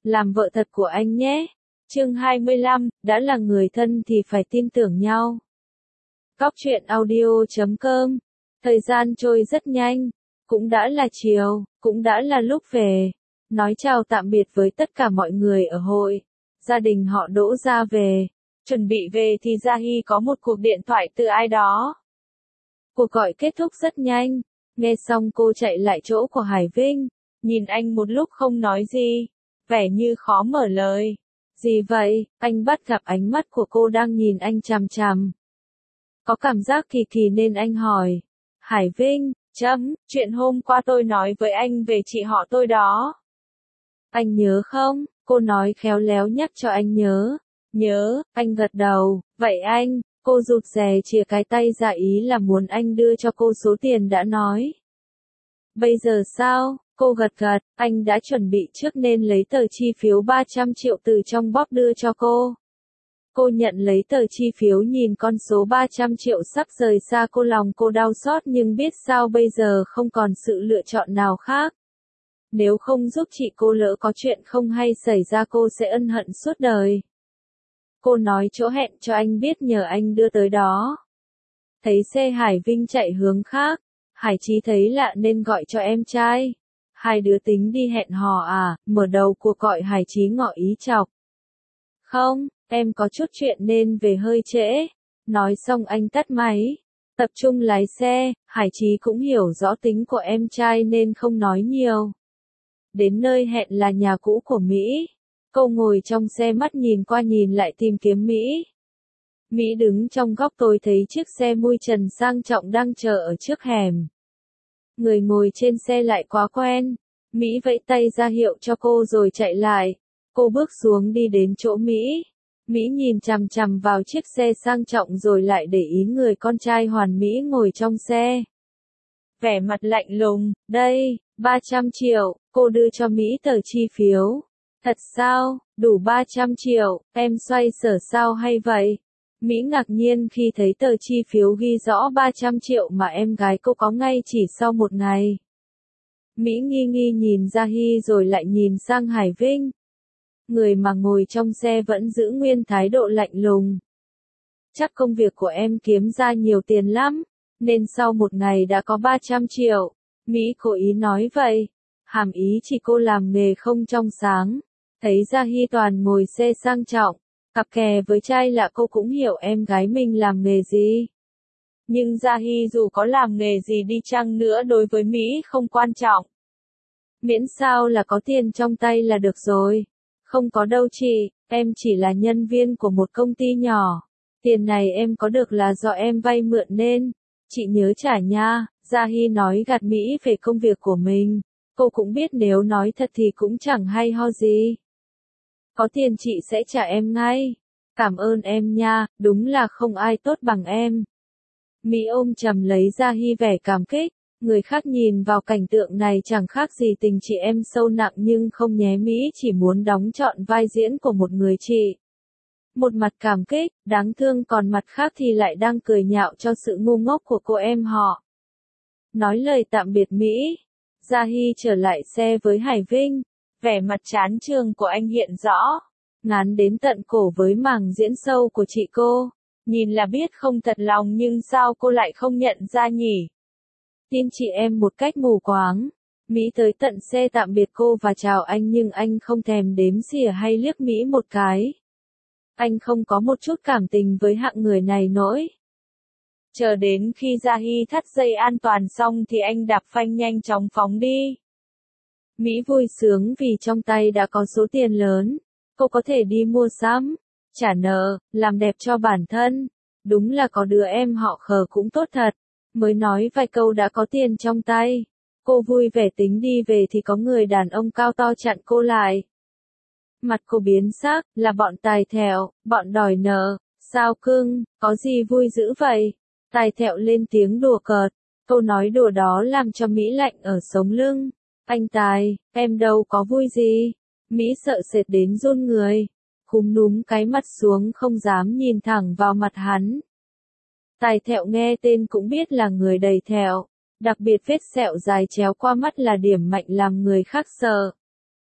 làm vợ thật của anh nhé. Chương 25, đã là người thân thì phải tin tưởng nhau. Góc truyện audio.com. Thời gian trôi rất nhanh, cũng đã là chiều, cũng đã là lúc về. Nói chào tạm biệt với tất cả mọi người ở hội. Gia đình họ Đỗ ra về. Chuẩn bị về thì Gia Hy có một cuộc điện thoại từ ai đó. Cuộc gọi kết thúc rất nhanh. Nghe xong cô chạy lại chỗ của Hải Vinh. Nhìn anh một lúc không nói gì. Vẻ như khó mở lời. Gì vậy? Anh bắt gặp ánh mắt của cô đang nhìn anh chằm chằm. Có cảm giác kỳ kỳ nên anh hỏi. Hải Vinh, chuyện hôm qua tôi nói với anh về chị họ tôi đó. Anh nhớ không? Cô nói khéo léo nhắc cho anh nhớ. Nhớ, anh gật đầu. Vậy anh, cô rụt rè chìa cái tay ra ý là muốn anh đưa cho cô số tiền đã nói. Bây giờ sao? Cô gật gật, anh đã chuẩn bị trước nên lấy tờ chi phiếu 300 triệu từ trong bóp đưa cho cô. Cô nhận lấy tờ chi phiếu nhìn con số 300 triệu sắp rời xa cô, lòng cô đau xót nhưng biết sao bây giờ không còn sự lựa chọn nào khác. Nếu không giúp chị cô lỡ có chuyện không hay xảy ra cô sẽ ân hận suốt đời. Cô nói chỗ hẹn cho anh biết nhờ anh đưa tới đó. Thấy xe Hải Vinh chạy hướng khác, Hải Chí thấy lạ nên gọi cho em trai. Hai đứa tính đi hẹn hò à? Mở đầu cuộc gọi Hải Chí ngỏ ý chọc. Không, em có chút chuyện nên về hơi trễ. Nói xong anh tắt máy. Tập trung lái xe, Hải Chí cũng hiểu rõ tính của em trai nên không nói nhiều. Đến nơi hẹn là nhà cũ của Mỹ. Cô ngồi trong xe mắt nhìn qua nhìn lại tìm kiếm Mỹ. Mỹ đứng trong góc tối thấy chiếc xe mui trần sang trọng đang chờ ở trước hẻm. Người ngồi trên xe lại quá quen. Mỹ vẫy tay ra hiệu cho cô rồi chạy lại. Cô bước xuống đi đến chỗ Mỹ. Mỹ nhìn chằm chằm vào chiếc xe sang trọng rồi lại để ý người con trai hoàn mỹ ngồi trong xe. Vẻ mặt lạnh lùng, đây, 300 triệu, cô đưa cho Mỹ tờ chi phiếu. Thật sao, đủ 300 triệu, em xoay sở sao hay vậy? Mỹ ngạc nhiên khi thấy tờ chi phiếu ghi rõ 300 triệu mà em gái cô có ngay chỉ sau một ngày. Mỹ nghi nghi nhìn Gia Hy rồi lại nhìn sang Hải Vinh. Người mà ngồi trong xe vẫn giữ nguyên thái độ lạnh lùng. Chắc công việc của em kiếm ra nhiều tiền lắm, nên sau một ngày đã có 300 triệu. Mỹ cố ý nói vậy. Hàm ý chỉ cô làm nghề không trong sáng. Thấy Gia Hy toàn ngồi xe sang trọng, cặp kè với trai lạ cô cũng hiểu em gái mình làm nghề gì. Nhưng Gia Hy dù có làm nghề gì đi chăng nữa đối với Mỹ không quan trọng. Miễn sao là có tiền trong tay là được rồi. Không có đâu chị, em chỉ là nhân viên của một công ty nhỏ. Tiền này em có được là do em vay mượn nên. Chị nhớ trả nha. Gia Hy nói gạt Mỹ về công việc của mình. Cô cũng biết nếu nói thật thì cũng chẳng hay ho gì. Có tiền chị sẽ trả em ngay. Cảm ơn em nha, đúng là không ai tốt bằng em. Mỹ ôm chầm lấy Gia Hy vẻ cảm kích. Người khác nhìn vào cảnh tượng này chẳng khác gì tình chị em sâu nặng nhưng không nhé, Mỹ chỉ muốn đóng trọn vai diễn của một người chị. Một mặt cảm kích, đáng thương, còn mặt khác thì lại đang cười nhạo cho sự ngu ngốc của cô em họ. Nói lời tạm biệt Mỹ, Gia Hy trở lại xe với Hải Vinh. Vẻ mặt chán chường của anh hiện rõ. Ngán đến tận cổ với màn diễn sâu của chị cô. Nhìn là biết không thật lòng nhưng sao cô lại không nhận ra nhỉ? Tin chị em một cách mù quáng. Mỹ tới tận xe tạm biệt cô và chào anh nhưng anh không thèm đếm xỉa hay liếc Mỹ một cái. Anh không có một chút cảm tình với hạng người này nỗi. Chờ đến khi Gia Hy thắt dây an toàn xong thì anh đạp phanh nhanh chóng phóng đi. Mỹ vui sướng vì trong tay đã có số tiền lớn. Cô có thể đi mua sắm, trả nợ, làm đẹp cho bản thân. Đúng là có đứa em họ khờ cũng tốt thật. Mới nói vài câu đã có tiền trong tay. Cô vui vẻ tính đi về thì có người đàn ông cao to chặn cô lại. Mặt cô biến sắc, là bọn tài thẹo, bọn đòi nợ. Sao cưng, có gì vui dữ vậy? Tài thẹo lên tiếng đùa cợt. Câu nói đùa đó làm cho Mỹ lạnh ở sống lưng. Anh Tài, em đâu có vui gì. Mỹ sợ sệt đến run người. Cúm núm cái mặt xuống không dám nhìn thẳng vào mặt hắn. Tài thẹo nghe tên cũng biết là người đầy thẹo. Đặc biệt vết sẹo dài chéo qua mắt là điểm mạnh làm người khác sợ.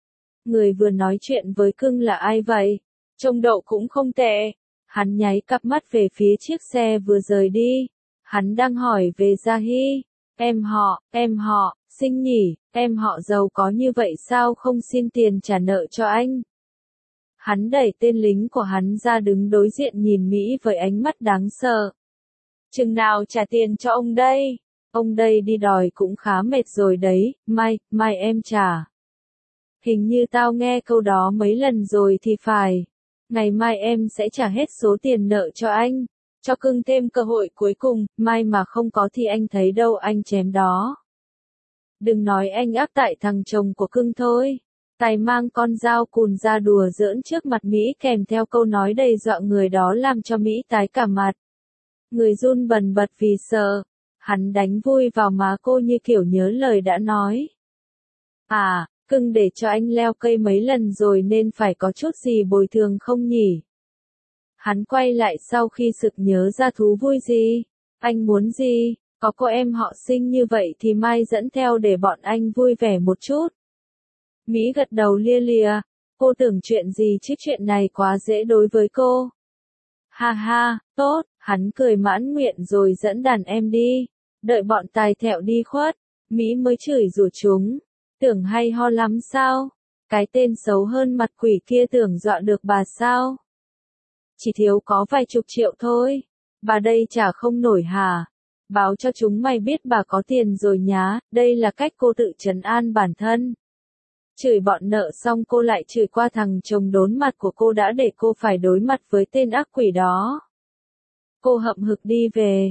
Người vừa nói chuyện với cưng là ai vậy? Trông Đậu cũng không tệ. Hắn nháy cặp mắt về phía chiếc xe vừa rời đi. Hắn đang hỏi về Gia Hy. Em họ, xinh nhỉ, em họ giàu có như vậy sao không xin tiền trả nợ cho anh? Hắn đẩy tên lính của hắn ra đứng đối diện nhìn Mỹ với ánh mắt đáng sợ. Chừng nào trả tiền cho ông đây? Ông đây đi đòi cũng khá mệt rồi đấy, mai em trả. Hình như tao nghe câu đó mấy lần rồi thì phải. Ngày mai em sẽ trả hết số tiền nợ cho anh. Cho cưng thêm cơ hội cuối cùng, mai mà không có thì anh thấy đâu anh chém đó. Đừng nói anh áp tại thằng chồng của cưng thôi. Tài mang con dao cùn ra đùa giỡn trước mặt Mỹ kèm theo câu nói đầy dọa người đó làm cho Mỹ tái cả mặt. Người run bần bật vì sợ. Hắn đánh vui vào má cô như kiểu nhớ lời đã nói. À, cưng để cho anh leo cây mấy lần rồi nên phải có chút gì bồi thường không nhỉ? Hắn quay lại sau khi sực nhớ ra thú vui gì. Anh muốn gì? Có cô em họ xinh như vậy thì mai dẫn theo để bọn anh vui vẻ một chút. Mỹ gật đầu lia lịa. Cô tưởng chuyện gì chứ chuyện này quá dễ đối với cô. Ha ha, tốt, hắn cười mãn nguyện rồi dẫn đàn em đi. Đợi bọn tài thẹo đi khuất, Mỹ mới chửi rủa chúng. Tưởng hay ho lắm sao? Cái tên xấu hơn mặt quỷ kia tưởng dọa được bà sao? Chỉ thiếu có vài chục triệu thôi. Bà đây trả không nổi hả? Báo cho chúng mày biết bà có tiền rồi nhá, đây là cách cô tự trấn an bản thân. Chửi bọn nợ xong cô lại chửi qua thằng chồng đốn mặt của cô đã để cô phải đối mặt với tên ác quỷ đó. Cô hậm hực đi về.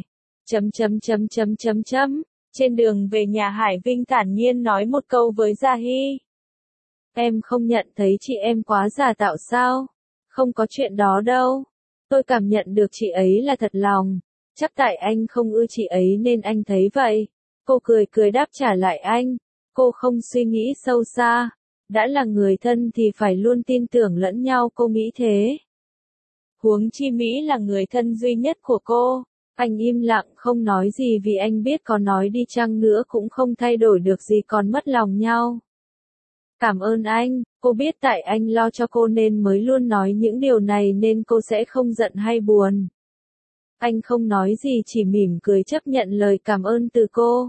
Trên đường về nhà Hải Vinh thản nhiên nói một câu với Gia Hy. Em không nhận thấy chị em quá giả tạo sao? Không có chuyện đó đâu. Tôi cảm nhận được chị ấy là thật lòng. Chắc tại anh không ưa chị ấy nên anh thấy vậy. Cô cười cười đáp trả lại anh. Cô không suy nghĩ sâu xa. Đã là người thân thì phải luôn tin tưởng lẫn nhau, cô nghĩ thế. Huống chi Mỹ là người thân duy nhất của cô. Anh im lặng không nói gì vì anh biết có nói đi chăng nữa cũng không thay đổi được gì, còn mất lòng nhau. Cảm ơn anh, cô biết tại anh lo cho cô nên mới luôn nói những điều này nên cô sẽ không giận hay buồn. Anh không nói gì chỉ mỉm cười chấp nhận lời cảm ơn từ cô.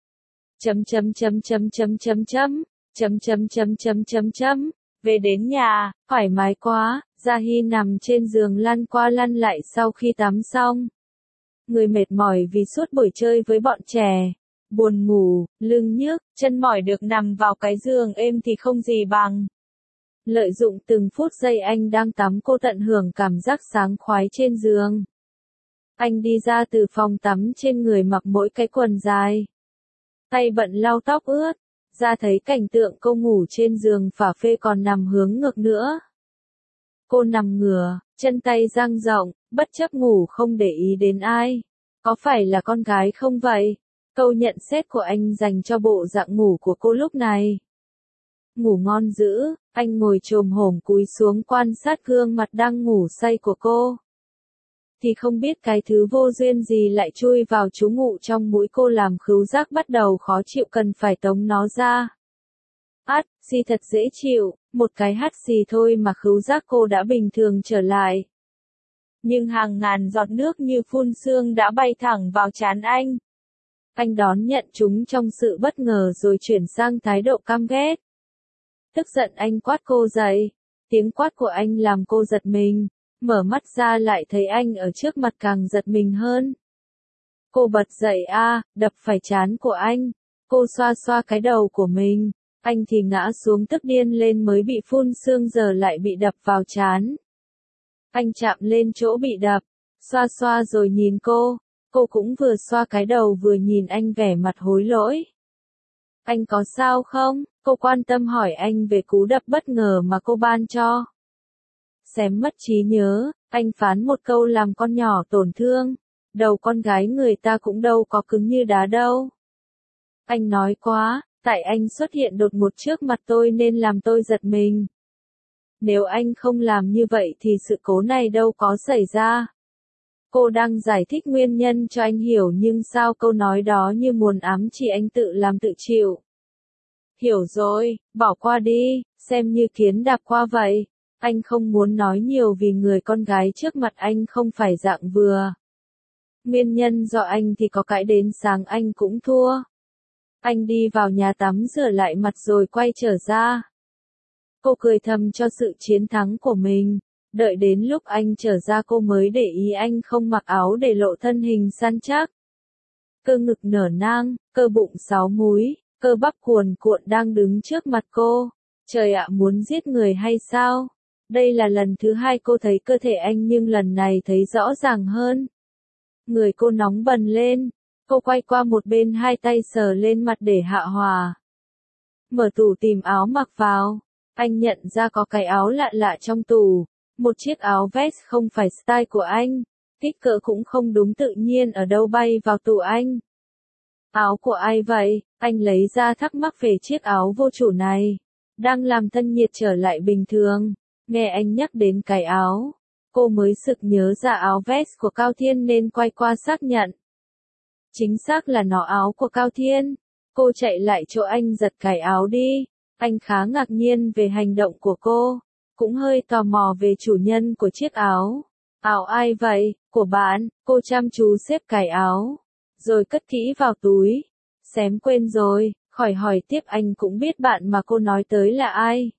Về đến nhà, thoải mái quá, Gia Hy nằm trên giường lăn qua lăn lại sau khi tắm xong. Người mệt mỏi vì suốt buổi chơi với bọn trẻ. Buồn ngủ, lưng nhức, chân mỏi được nằm vào cái giường êm thì không gì bằng. Lợi dụng từng phút giây anh đang tắm cô tận hưởng cảm giác sảng khoái trên giường. Anh đi ra từ phòng tắm trên người mặc mỗi cái quần dài. Tay bận lau tóc ướt, ra thấy cảnh tượng cô ngủ trên giường phả phê còn nằm hướng ngược nữa. Cô nằm ngửa, chân tay dang rộng, bất chấp ngủ không để ý đến ai. Có phải là con gái không vậy? Câu nhận xét của anh dành cho bộ dạng ngủ của cô lúc này. Ngủ ngon dữ, anh ngồi chồm hổm cúi xuống quan sát gương mặt đang ngủ say của cô. Thì không biết cái thứ vô duyên gì lại chui vào trú ngụ trong mũi cô làm khứu giác bắt đầu khó chịu cần phải tống nó ra. Xì thật dễ chịu, một cái hắt xì thôi mà khứu giác cô đã bình thường trở lại. Nhưng hàng ngàn giọt nước như phun sương đã bay thẳng vào trán anh. Anh đón nhận chúng trong sự bất ngờ rồi chuyển sang thái độ căm ghét. Tức giận anh quát cô dậy. Tiếng quát của anh làm cô giật mình. Mở mắt ra lại thấy anh ở trước mặt càng giật mình hơn. Cô bật dậy đập phải trán của anh. Cô xoa xoa cái đầu của mình. Anh thì ngã xuống tức điên lên mới bị phun sương giờ lại bị đập vào trán. Anh chạm lên chỗ bị đập. Xoa xoa rồi nhìn cô. Cô cũng vừa xoa cái đầu vừa nhìn anh vẻ mặt hối lỗi. Anh có sao không? Cô quan tâm hỏi anh về cú đập bất ngờ mà cô ban cho. Xém mất trí nhớ, anh phán một câu làm con nhỏ tổn thương. Đầu con gái người ta cũng đâu có cứng như đá đâu. Anh nói quá, tại anh xuất hiện đột ngột trước mặt tôi nên làm tôi giật mình. Nếu anh không làm như vậy thì sự cố này đâu có xảy ra. Cô đang giải thích nguyên nhân cho anh hiểu nhưng sao câu nói đó như muốn ám chỉ anh tự làm tự chịu. Hiểu rồi, bỏ qua đi, xem như kiến đạp qua vậy. Anh không muốn nói nhiều vì người con gái trước mặt anh không phải dạng vừa. Nguyên nhân do anh thì có cãi đến sáng anh cũng thua. Anh đi vào nhà tắm rửa lại mặt rồi quay trở ra. Cô cười thầm cho sự chiến thắng của mình. Đợi đến lúc anh trở ra cô mới để ý anh không mặc áo để lộ thân hình săn chắc. Cơ ngực nở nang, cơ bụng 6 múi, cơ bắp cuồn cuộn đang đứng trước mặt cô. Trời ạ, muốn giết người hay sao? Đây là lần thứ 2 cô thấy cơ thể anh nhưng lần này thấy rõ ràng hơn. Người cô nóng bần lên. Cô quay qua một bên, hai tay sờ lên mặt để hạ hòa. Mở tủ tìm áo mặc vào. Anh nhận ra có cái áo lạ lạ trong tủ. Một chiếc áo vest không phải style của anh. Kích cỡ cũng không đúng, tự nhiên ở đâu bay vào tủ anh. Áo của ai vậy? Anh lấy ra thắc mắc về chiếc áo vô chủ này. Đang làm thân nhiệt trở lại bình thường. Nghe anh nhắc đến cái áo. Cô mới sực nhớ ra áo vest của Cao Thiên nên quay qua xác nhận. Chính xác là nó, áo của Cao Thiên. Cô chạy lại chỗ anh giật cái áo đi. Anh khá ngạc nhiên về hành động của cô. Cũng hơi tò mò về chủ nhân của chiếc áo. Áo ai vậy? Của bạn. Cô chăm chú xếp cái áo. Rồi cất kỹ vào túi. Xém quên rồi, khỏi hỏi tiếp, anh cũng biết bạn mà cô nói tới là ai.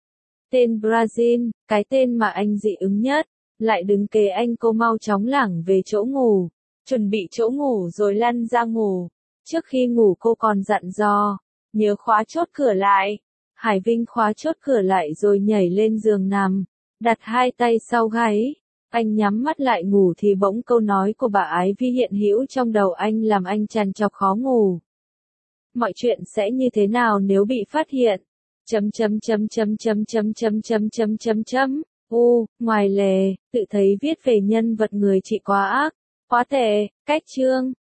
Tên Brazil, cái tên mà anh dị ứng nhất. Lại đứng kế anh, cô mau chóng lảng về chỗ ngủ. Chuẩn bị chỗ ngủ rồi lăn ra ngủ. Trước khi ngủ cô còn dặn dò. Nhớ khóa chốt cửa lại. Hải Vinh khóa chốt cửa lại rồi nhảy lên giường nằm. Đặt hai tay sau gáy. Anh nhắm mắt lại ngủ thì bỗng câu nói của bà Ái Vi hiện hữu trong đầu anh làm anh trằn trọc khó ngủ. Mọi chuyện sẽ như thế nào nếu bị phát hiện? Ngoài lề, tự thấy viết về nhân vật người chị quá ác, quá tệ, cách chương.